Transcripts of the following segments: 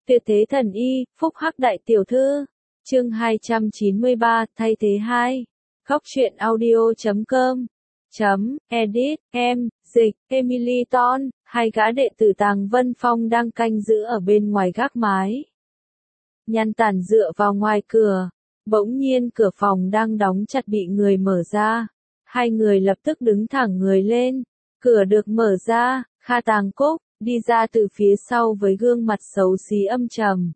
Tuyệt thế thần y, phúc hắc đại tiểu thư. Chương 293, thay thế 2. Góc truyện audio.com. Edit, dịch, Emily Ton, hai gã đệ tử Tàng Vân Phong đang canh giữ ở bên ngoài gác mái. Nhan Tản dựa vào ngoài cửa, bỗng nhiên cửa phòng đang đóng chặt bị người mở ra. Hai người lập tức đứng thẳng người lên, cửa được mở ra, Kha Tàng Cúc đi ra từ phía sau với gương mặt xấu xí âm trầm.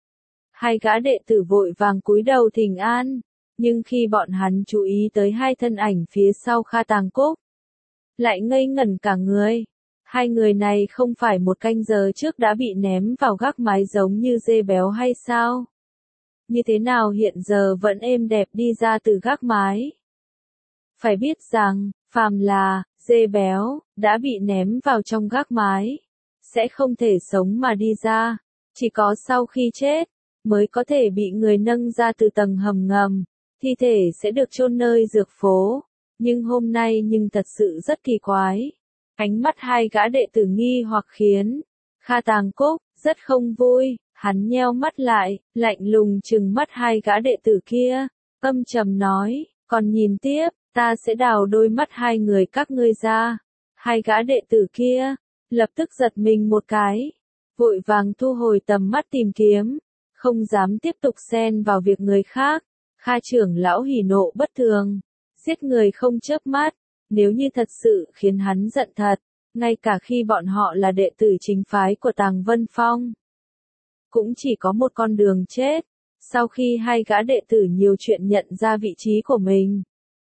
Hai gã đệ tử vội vàng cúi đầu thỉnh an, nhưng khi bọn hắn chú ý tới hai thân ảnh phía sau Kha Tàng Cúc, lại ngây ngẩn cả người. Hai người này không phải một canh giờ trước đã bị ném vào gác mái giống như dê béo hay sao? Như thế nào hiện giờ vẫn êm đẹp đi ra từ gác mái? Phải biết rằng, phàm là dê béo đã bị ném vào trong gác mái, sẽ không thể sống mà đi ra, chỉ có sau khi chết mới có thể bị người nâng ra từ tầng hầm ngầm, thi thể sẽ được chôn nơi dược phố. Nhưng hôm nay thật sự rất kỳ quái. Ánh mắt hai gã đệ tử nghi hoặc khiến Kha Tàng Cúc rất không vui, hắn nheo mắt lại, lạnh lùng trừng mắt hai gã đệ tử kia, âm trầm nói, còn nhìn tiếp, ta sẽ đào đôi mắt hai người các ngươi ra. Hai gã đệ tử kia lập tức giật mình một cái, vội vàng thu hồi tầm mắt tìm kiếm, không dám tiếp tục xen vào việc người khác. Kha trưởng lão hỉ nộ bất thường, giết người không chớp mắt, nếu như thật sự khiến hắn giận thật, ngay cả khi bọn họ là đệ tử chính phái của Tàng Vân Phong, cũng chỉ có một con đường chết. Sau khi hai gã đệ tử nhiều chuyện nhận ra vị trí của mình,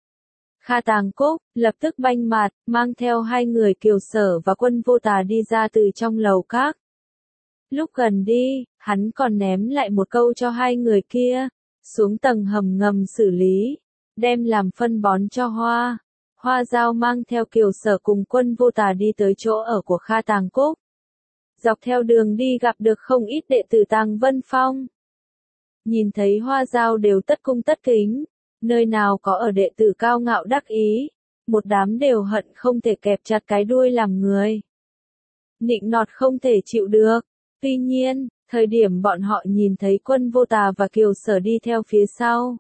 Kha Tàng Cúc lập tức banh mặt, mang theo hai người Kiều Sở và Quân Vô Tà đi ra từ trong lầu các. Lúc gần đi, hắn còn ném lại một câu cho hai người kia, xuống tầng hầm ngầm xử lý, đem làm phân bón cho Hoa. Hoa Giao mang theo Kiều Sở cùng Quân Vô Tà đi tới chỗ ở của Kha Tàng Cúc. Dọc theo đường đi gặp được không ít đệ tử Tàng Vân Phong. Nhìn thấy Hoa Giao đều tất cung tất kính, nơi nào có ở đệ tử cao ngạo đắc ý, một đám đều hận không thể kẹp chặt cái đuôi làm người. Nịnh nọt không thể chịu được. Tuy nhiên, thời điểm bọn họ nhìn thấy Quân Vô Tà và Kiều Sở đi theo phía sau,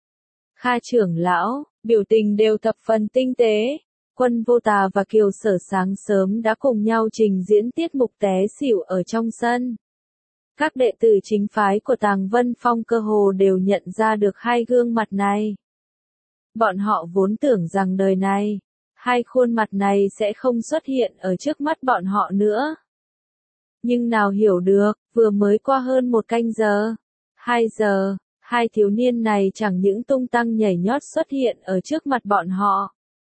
Kha trưởng lão biểu tình đều thập phần tinh tế. Quân Vô Tà và Kiều Sở sáng sớm đã cùng nhau trình diễn tiết mục té xỉu ở trong sân. Các đệ tử chính phái của Tàng Vân Phong cơ hồ đều nhận ra được hai gương mặt này. Bọn họ vốn tưởng rằng đời này, hai khuôn mặt này sẽ không xuất hiện ở trước mắt bọn họ nữa. Nhưng nào hiểu được, vừa mới qua hơn một canh giờ, 2 giờ, hai thiếu niên này chẳng những tung tăng nhảy nhót xuất hiện ở trước mặt bọn họ.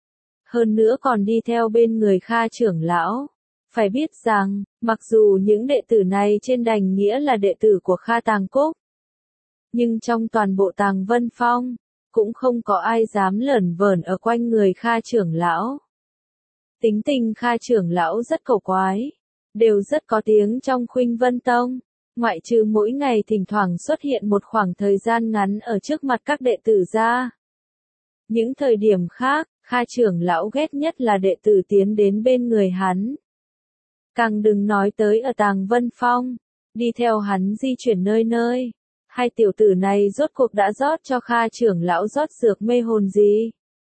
Hơn nữa còn đi theo bên người Kha trưởng lão. Phải biết rằng, mặc dù những đệ tử này trên đành nghĩa là đệ tử của Kha Tàng Cúc, nhưng trong toàn bộ Tàng Vân Phong, cũng không có ai dám lởn vởn ở quanh người Kha trưởng lão. Tính tình Kha trưởng lão rất cổ quái, đều rất có tiếng trong Khuynh Vân Tông, ngoại trừ mỗi ngày thỉnh thoảng xuất hiện một khoảng thời gian ngắn ở trước mặt các đệ tử ra. Những thời điểm khác, Kha trưởng lão ghét nhất là đệ tử tiến đến bên người hắn. Càng đừng nói tới ở Tàng Vân Phong, đi theo hắn di chuyển nơi nơi. Hai tiểu tử này rốt cuộc đã rót cho Kha trưởng lão rót dược mê hồn gì?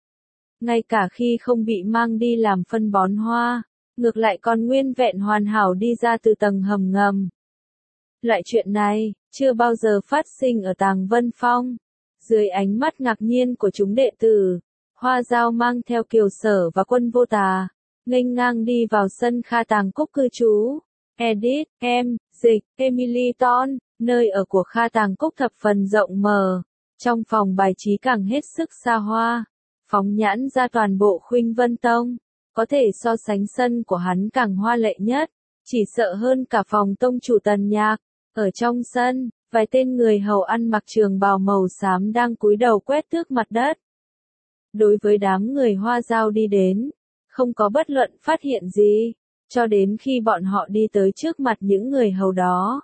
Ngay cả khi không bị mang đi làm phân bón hoa, ngược lại còn nguyên vẹn hoàn hảo đi ra từ tầng hầm ngầm. Loại chuyện này, chưa bao giờ phát sinh ở Tàng Vân Phong. Dưới ánh mắt ngạc nhiên của chúng đệ tử, Hoa Giao mang theo Kiều Sở và Quân Vô Tà, nghênh ngang đi vào sân Kha Tàng Cúc cư trú. Edit, dịch, Emily Ton, nơi ở của Kha Tàng Cúc thập phần rộng mở, trong phòng bài trí càng hết sức xa hoa, phóng nhãn ra toàn bộ Khuynh Vân Tông, có thể so sánh sân của hắn càng hoa lệ nhất, chỉ sợ hơn cả phòng tông chủ Tần Nhạc. Ở trong sân, vài tên người hầu ăn mặc trường bào màu xám đang cúi đầu quét tước mặt đất. Đối với đám người Hoa Giao đi đến, không có bất luận phát hiện gì, cho đến khi bọn họ đi tới trước mặt những người hầu đó.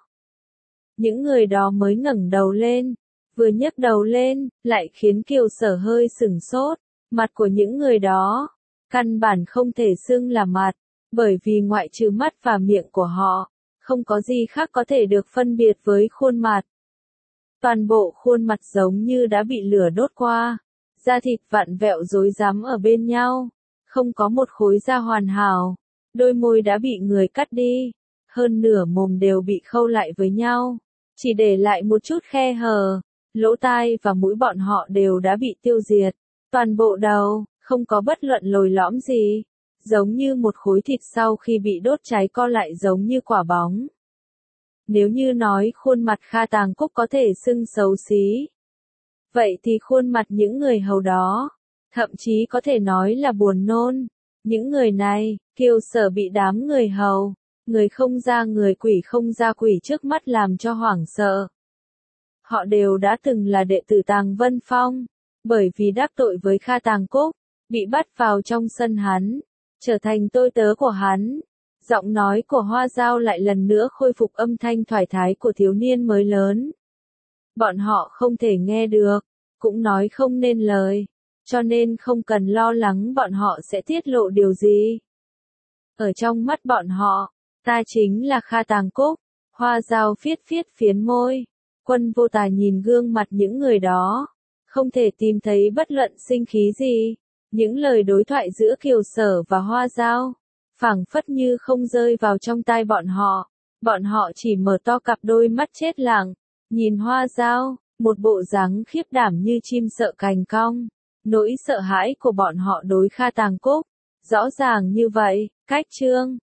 Những người đó mới ngẩng đầu lên, vừa nhấc đầu lên, lại khiến Kiều Sở hơi sửng sốt. Mặt của những người đó, căn bản không thể xưng là mặt, bởi vì ngoại trừ mắt và miệng của họ, không có gì khác có thể được phân biệt với khuôn mặt. Toàn bộ khuôn mặt giống như đã bị lửa đốt qua, da thịt vặn vẹo rối rắm ở bên nhau, không có một khối da hoàn hảo, đôi môi đã bị người cắt đi, hơn nửa mồm đều bị khâu lại với nhau, chỉ để lại một chút khe hở, lỗ tai và mũi bọn họ đều đã bị tiêu diệt, toàn bộ đầu, không có bất luận lồi lõm gì, giống như một khối thịt sau khi bị đốt cháy co lại giống như quả bóng. Nếu như nói khuôn mặt Kha Tàng Cúc có thể xưng xấu xí, vậy thì khuôn mặt những người hầu đó, thậm chí có thể nói là buồn nôn. Những người này, Kiều Sở bị đám người hầu, người không ra người quỷ không ra quỷ trước mắt làm cho hoảng sợ. Họ đều đã từng là đệ tử Tàng Vân Phong, bởi vì đắc tội với Kha Tàng Cúc, bị bắt vào trong sân hắn, trở thành tôi tớ của hắn. Giọng nói của Hoa Dao lại lần nữa khôi phục âm thanh thoải thái của thiếu niên mới lớn. Bọn họ không thể nghe được, cũng nói không nên lời, cho nên không cần lo lắng bọn họ sẽ tiết lộ điều gì. Ở trong mắt bọn họ, ta chính là Kha Tàng Cúc. Hoa Dao phiết phiến môi. Quân Vô Tà nhìn gương mặt những người đó, không thể tìm thấy bất luận sinh khí gì. Những lời đối thoại giữa Kiều Sở và Hoa Dao, phảng phất như không rơi vào trong tai bọn họ. Bọn họ chỉ mở to cặp đôi mắt chết lặng, nhìn Hoa Dao, một bộ dáng khiếp đảm như chim sợ cành cong. Nỗi sợ hãi của bọn họ đối Kha Tàng Cúc, rõ ràng như vậy, cách chương.